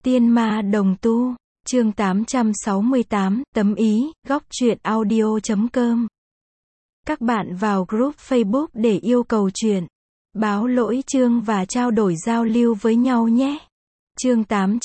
Tiên ma đồng tu, chương 868, tấm ý, góc truyện audio.com. Các bạn vào group Facebook để yêu cầu truyện, báo lỗi chương và trao đổi giao lưu với nhau nhé. Chương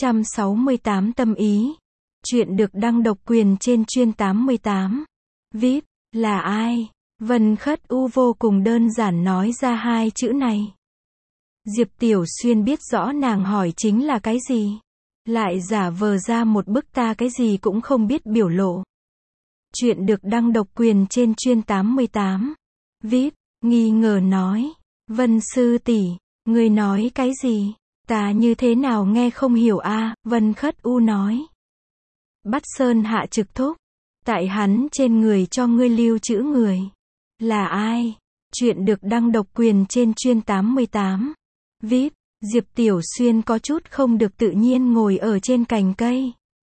868 tâm ý. Chuyện được đăng độc quyền trên chuyên 88. VIP, là ai? Vân Khất U vô cùng đơn giản nói ra hai chữ này. Diệp Tiểu Xuyên biết rõ nàng hỏi chính là cái gì. Lại giả vờ ra một bức ta cái gì cũng không biết biểu lộ. Chuyện được đăng độc quyền trên chuyên 88. VIP, nghi ngờ nói. Vân sư tỷ, người nói cái gì? Ta như thế nào nghe không hiểu a? Vân Khất U nói. Bắt Sơn Hạ trực thúc. Tại hắn trên người cho ngươi lưu trữ người. Là ai? Chuyện được đăng độc quyền trên chuyên 88. VIP, Diệp Tiểu Xuyên có chút không được tự nhiên ngồi ở trên cành cây.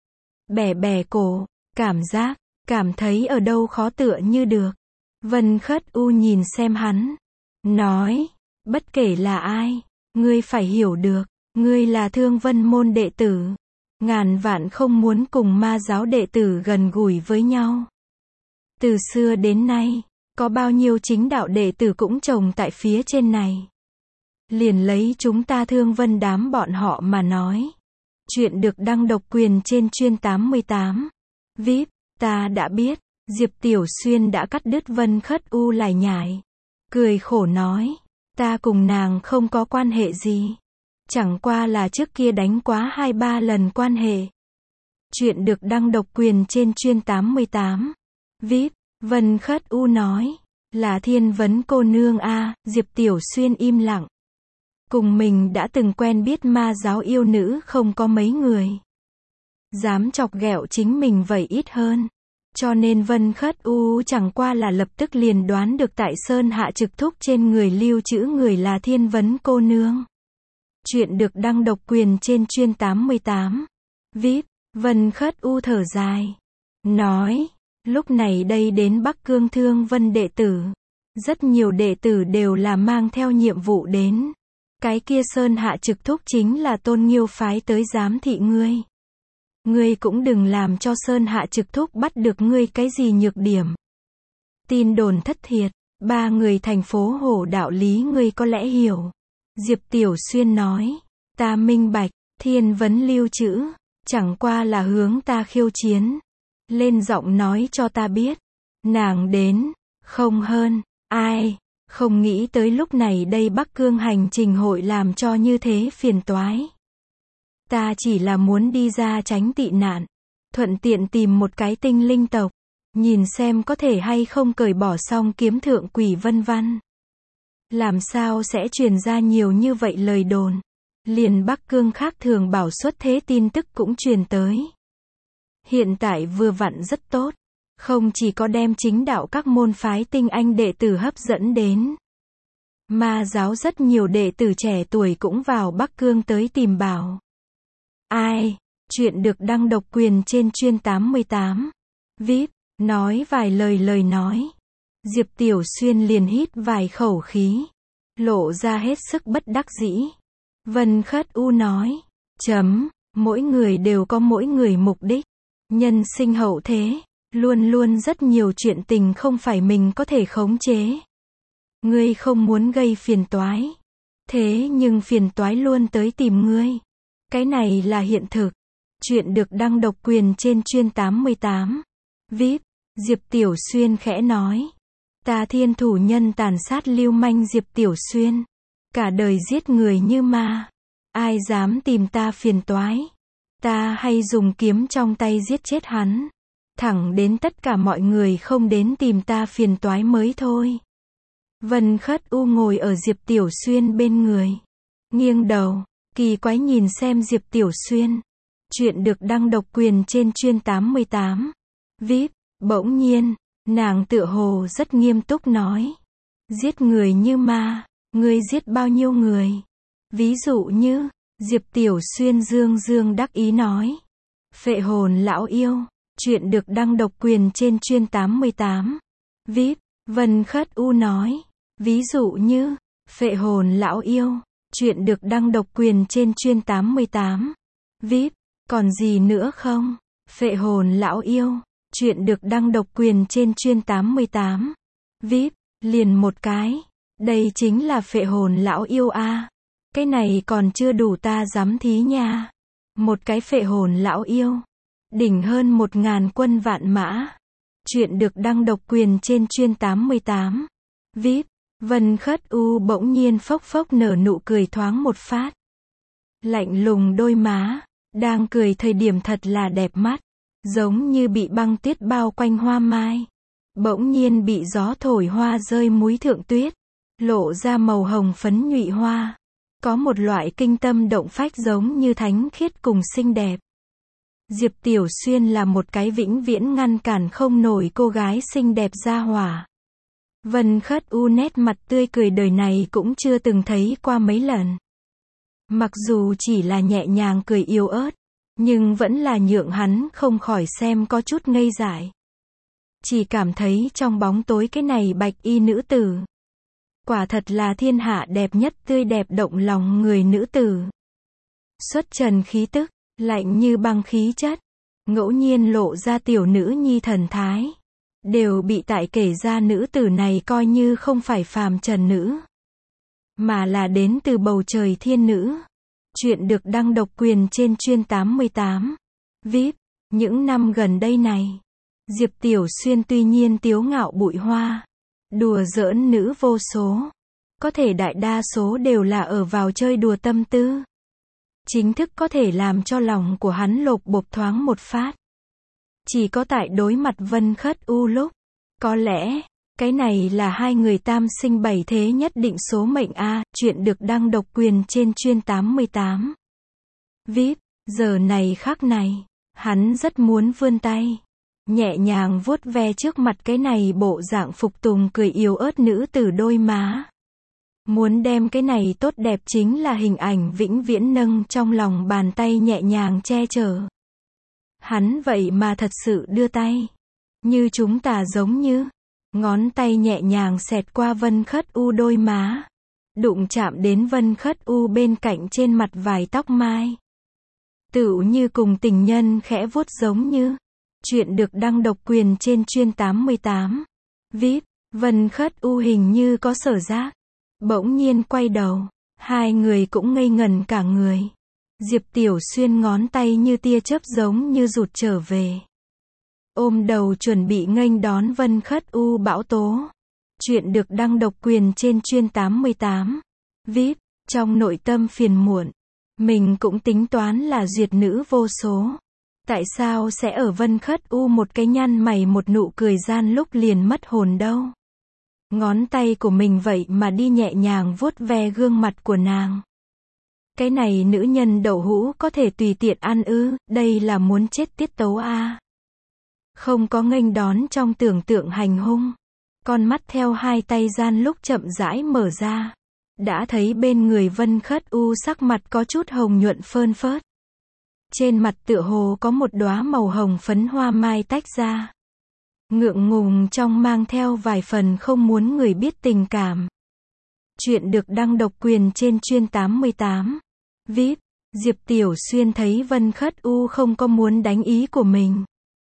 Bẻ bẻ cổ, cảm thấy ở đâu khó tựa như được. Vân Khất U nhìn xem hắn. Nói, bất kể là ai, ngươi phải hiểu được, ngươi là Thương Vân môn đệ tử. Ngàn vạn không muốn cùng ma giáo đệ tử gần gũi với nhau. Từ xưa đến nay, có bao nhiêu chính đạo đệ tử cũng trồng tại phía trên này. Liền lấy chúng ta Thương Vân đám bọn họ mà nói. Chuyện được đăng độc quyền trên chuyên 88. VIP, ta đã biết. Diệp Tiểu Xuyên đã cắt đứt Vân Khất U lải nhải. Cười khổ nói. Ta cùng nàng không có quan hệ gì. Chẳng qua là trước kia đánh quá 2-3 lần quan hệ. Chuyện được đăng độc quyền trên chuyên 88. VIP, Vân Khất U nói. Là Thiên Vấn cô nương a. Diệp Tiểu Xuyên im lặng. Cùng mình đã từng quen biết ma giáo yêu nữ không có mấy người. Dám chọc ghẹo chính mình vậy ít hơn. Cho nên Vân Khất U chẳng qua là lập tức liền đoán được tại Sơn Hạ trực thúc trên người lưu trữ người là Thiên Vấn cô nương. Chuyện được đăng độc quyền trên chuyên 88. VIP, Vân Khất U thở dài. Nói, lúc này đây đến Bắc Cương Thương Vân đệ tử. Rất nhiều đệ tử đều là mang theo nhiệm vụ đến. Cái kia Sơn Hạ trực thúc chính là Tôn Nghiêu phái tới giám thị ngươi. Ngươi cũng đừng làm cho Sơn Hạ trực thúc bắt được ngươi cái gì nhược điểm. Tin đồn thất thiệt, 3 người thành phố Hổ đạo lý ngươi có lẽ hiểu. Diệp Tiểu Xuyên nói, ta minh bạch, Thiên Vấn lưu trữ, chẳng qua là hướng ta khiêu chiến. Lên giọng nói cho ta biết, nàng đến, không hơn, ai. Không nghĩ tới lúc này đây Bắc Cương hành trình hội làm cho như thế phiền toái. Ta chỉ là muốn đi ra tránh tị nạn. Thuận tiện tìm một cái tinh linh tộc. Nhìn xem có thể hay không cởi bỏ xong kiếm thượng quỷ vân văn. Làm sao sẽ truyền ra nhiều như vậy lời đồn. Liền Bắc Cương khác thường bảo xuất thế tin tức cũng truyền tới. Hiện tại vừa vặn rất tốt. Không chỉ có đem chính đạo các môn phái tinh anh đệ tử hấp dẫn đến. Ma giáo rất nhiều đệ tử trẻ tuổi cũng vào Bắc Cương tới tìm bảo. Ai? Chuyện được đăng độc quyền trên chuyên 88. VIP, nói vài lời nói. Diệp Tiểu Xuyên liền hít vài khẩu khí. Lộ ra hết sức bất đắc dĩ. Vân Khất U nói. Mỗi người đều có mỗi người mục đích. Nhân sinh hậu thế. Luôn luôn rất nhiều chuyện tình không phải mình có thể khống chế. Ngươi không muốn gây phiền toái. Thế nhưng phiền toái luôn tới tìm ngươi. Cái này là hiện thực. Chuyện được đăng độc quyền trên chuyên 88. VIP, Diệp Tiểu Xuyên khẽ nói. Ta thiên thủ nhân tàn sát lưu manh Diệp Tiểu Xuyên. Cả đời giết người như ma. Ai dám tìm ta phiền toái. Ta hay dùng kiếm trong tay giết chết hắn. Thẳng đến tất cả mọi người không đến tìm ta phiền toái mới thôi. Vân Khất U ngồi ở Diệp Tiểu Xuyên bên người. Nghiêng đầu, kỳ quái nhìn xem Diệp Tiểu Xuyên. Chuyện được đăng độc quyền trên chuyên 88. VIP, bỗng nhiên, nàng tựa hồ rất nghiêm túc nói. Giết người như ma, ngươi giết bao nhiêu người? Ví dụ như, Diệp Tiểu Xuyên dương đắc ý nói. Phệ hồn lão yêu. Chuyện được đăng độc quyền trên chuyên 88. VIP, Vân Khất U nói. Ví dụ như, phệ hồn lão yêu. Chuyện được đăng độc quyền trên chuyên 88. VIP. Còn gì nữa không? Phệ hồn lão yêu. Chuyện được đăng độc quyền trên Chuyên 88. VIP. Liền một cái. Đây chính là phệ hồn lão yêu a. Cái này còn chưa đủ ta dám thí nha. Một cái phệ hồn lão yêu. Đỉnh hơn 1000 quân vạn mã. Chuyện được đăng độc quyền trên Chuyên 88. VIP. Vân Khất U bỗng nhiên phốc phốc nở nụ cười thoáng một phát. Lạnh lùng đôi má. Đang cười thời điểm thật là đẹp mắt. Giống như bị băng tuyết bao quanh hoa mai. Bỗng nhiên bị gió thổi hoa rơi múi thượng tuyết. Lộ ra màu hồng phấn nhụy hoa. Có một loại kinh tâm động phách giống như thánh khiết cùng xinh đẹp. Diệp Tiểu Xuyên là một cái vĩnh viễn ngăn cản không nổi cô gái xinh đẹp ra hỏa. Vân Khất U nét mặt tươi cười đời này cũng chưa từng thấy qua mấy lần. Mặc dù chỉ là nhẹ nhàng cười yếu ớt, nhưng vẫn là nhượng hắn không khỏi xem có chút ngây dại. Chỉ cảm thấy trong bóng tối cái này bạch y nữ tử. Quả thật là thiên hạ đẹp nhất tươi đẹp động lòng người nữ tử. Xuất trần khí tức, lạnh như băng khí chất, ngẫu nhiên lộ ra tiểu nữ nhi thần thái. Đều bị tại kể ra nữ tử này coi như không phải phàm trần nữ. Mà là đến từ bầu trời thiên nữ. Chuyện được đăng độc quyền trên Chuyên 88. VIP. Những năm gần đây này, Diệp Tiểu Xuyên tuy nhiên tiếu ngạo bụi hoa, đùa giỡn nữ vô số. Có thể đại đa số đều là ở vào chơi đùa tâm tư. Chính thức có thể làm cho lòng của hắn lột bột thoáng một phát. Chỉ có tại đối mặt Vân Khất U lúc, có lẽ, cái này là hai người tam sinh bảy thế nhất định số mệnh a. Chuyện được đăng độc quyền trên Chuyên 88. VIP. Giờ này khắc này, hắn rất muốn vươn tay, nhẹ nhàng vuốt ve trước mặt cái này bộ dạng phục tùng cười yếu ớt nữ tử đôi má. Muốn đem cái này tốt đẹp chính là hình ảnh vĩnh viễn nâng trong lòng bàn tay nhẹ nhàng che chở. Hắn vậy mà thật sự đưa tay. Như chúng ta giống như. Ngón tay nhẹ nhàng xẹt qua Vân Khất U đôi má. Đụng chạm đến Vân Khất U bên cạnh trên mặt vài tóc mai. Tựu như cùng tình nhân khẽ vuốt giống như. Chuyện được đăng độc quyền trên Chuyên 88. VIP. Vân Khất U hình như có sở giác. Bỗng nhiên quay đầu. Hai người cũng ngây ngẩn cả người. Diệp Tiểu Xuyên ngón tay như tia chớp giống như rụt trở về. Ôm đầu chuẩn bị nghênh đón Vân Khất U bão tố. Chuyện được đăng độc quyền trên Chuyên 88. VIP. Trong nội tâm phiền muộn. Mình cũng tính toán là duyệt nữ vô số. Tại sao sẽ ở Vân Khất U một cái nhăn mày một nụ cười gian lúc liền mất hồn đâu. Ngón tay của mình vậy mà đi nhẹ nhàng vuốt ve gương mặt của nàng. Cái này nữ nhân đậu hũ có thể tùy tiện ăn ư, đây là muốn chết tiết tấu a. Không có nghênh đón trong tưởng tượng hành hung. Con mắt theo hai tay gian lúc chậm rãi mở ra. Đã thấy bên người Vân Khất U sắc mặt có chút hồng nhuận phơn phớt. Trên mặt tựa hồ có một đóa màu hồng phấn hoa mai tách ra. Ngượng ngùng trong mang theo vài phần không muốn người biết tình cảm. Chuyện được đăng độc quyền trên Chuyên 88. VIP. Diệp Tiểu Xuyên thấy Vân Khất U không có muốn đánh ý của mình.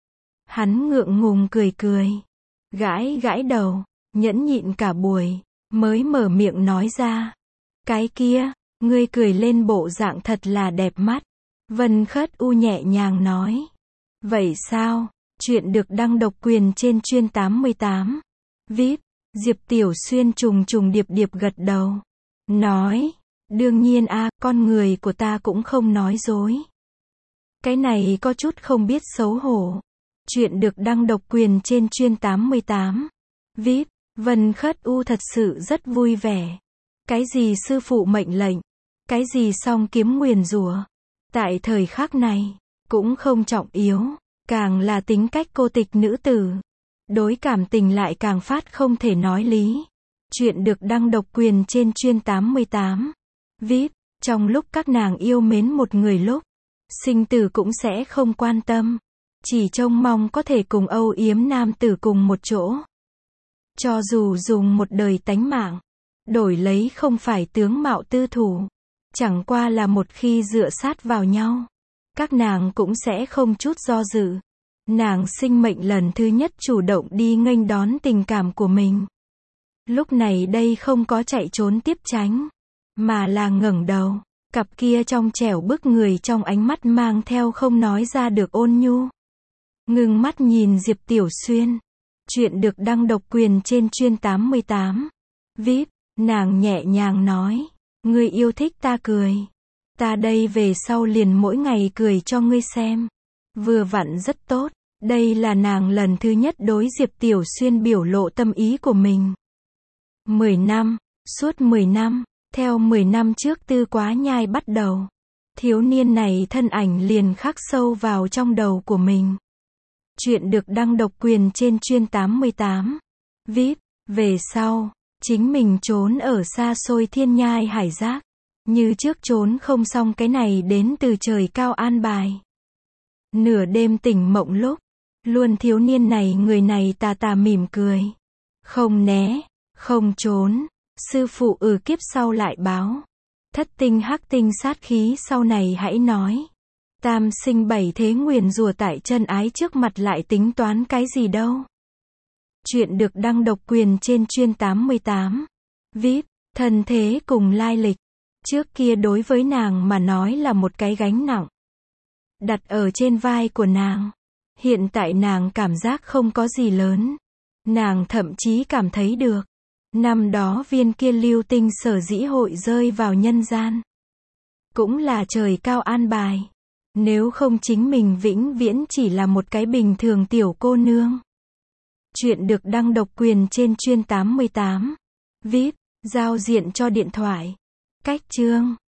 Hắn ngượng ngùng cười cười. Gãi gãi đầu. Nhẫn nhịn cả buổi. Mới mở miệng nói ra. Cái kia, ngươi cười lên bộ dạng thật là đẹp mắt. Vân Khất U nhẹ nhàng nói. Vậy sao? Chuyện được đăng độc quyền trên Chuyên 88. VIP. Diệp Tiểu Xuyên trùng trùng điệp điệp gật đầu. Nói. Đương nhiên a, con người của ta cũng không nói dối. Cái này có chút không biết xấu hổ. Chuyện được đăng độc quyền trên Chuyên 88. VIP. Vân Khất U thật sự rất vui vẻ. Cái gì sư phụ mệnh lệnh. Cái gì song kiếm nguyền rủa. Tại thời khắc này, cũng không trọng yếu. Càng là tính cách cô tịch nữ tử. Đối cảm tình lại càng phát không thể nói lý. Chuyện được đăng độc quyền trên Chuyên 88. VIP. Trong lúc các nàng yêu mến một người lúc, sinh tử cũng sẽ không quan tâm. Chỉ trông mong có thể cùng âu yếm nam tử cùng một chỗ. Cho dù dùng một đời tánh mạng, đổi lấy không phải tướng mạo tư thủ. Chẳng qua là một khi dựa sát vào nhau. các nàng cũng sẽ không chút do dự. Nàng sinh mệnh lần thứ nhất chủ động đi nghênh đón tình cảm của mình. Lúc này đây không có chạy trốn tiếp tránh, mà là ngẩng đầu, cặp kia trong trẻo bức người trong ánh mắt mang theo không nói ra được ôn nhu. Ngừng mắt nhìn Diệp Tiểu Xuyên. Chuyện được đăng độc quyền trên chuyên 88. VIP, nàng nhẹ nhàng nói, ngươi yêu thích ta cười. Ta đây về sau liền mỗi ngày cười cho ngươi xem. Vừa vặn rất tốt. Đây là nàng lần thứ nhất đối Diệp Tiểu Xuyên biểu lộ tâm ý của mình. 10 năm, suốt 10 năm, theo 10 năm trước Tư Quá Nhai bắt đầu. Thiếu niên này thân ảnh liền khắc sâu vào trong đầu của mình. Chuyện được đăng độc quyền trên chuyên 88. VIP, về sau, chính mình trốn ở xa xôi thiên nhai hải giác. Như trước trốn không xong cái này đến từ trời cao an bài. Nửa đêm tỉnh mộng lúc, luôn thiếu niên này người này tà tà mỉm cười. Không né, không trốn, sư phụ kiếp sau lại báo. Thất tinh hắc tinh sát khí sau này hãy nói. Tam sinh bảy thế nguyền rủa tại chân ái trước mặt lại tính toán cái gì đâu. Chuyện được đăng độc quyền trên chuyên 88. VIP, thân thế cùng lai lịch. Trước kia đối với nàng mà nói là một cái gánh nặng. Đặt ở trên vai của nàng. Hiện tại nàng cảm giác không có gì lớn. Nàng thậm chí cảm thấy được. Năm đó viên kia lưu tinh sở dĩ hội rơi vào nhân gian. Cũng là trời cao an bài. Nếu không chính mình vĩnh viễn chỉ là một cái bình thường tiểu cô nương. Chuyện được đăng độc quyền trên chuyên 88. VIP, giao diện cho điện thoại. Cách chương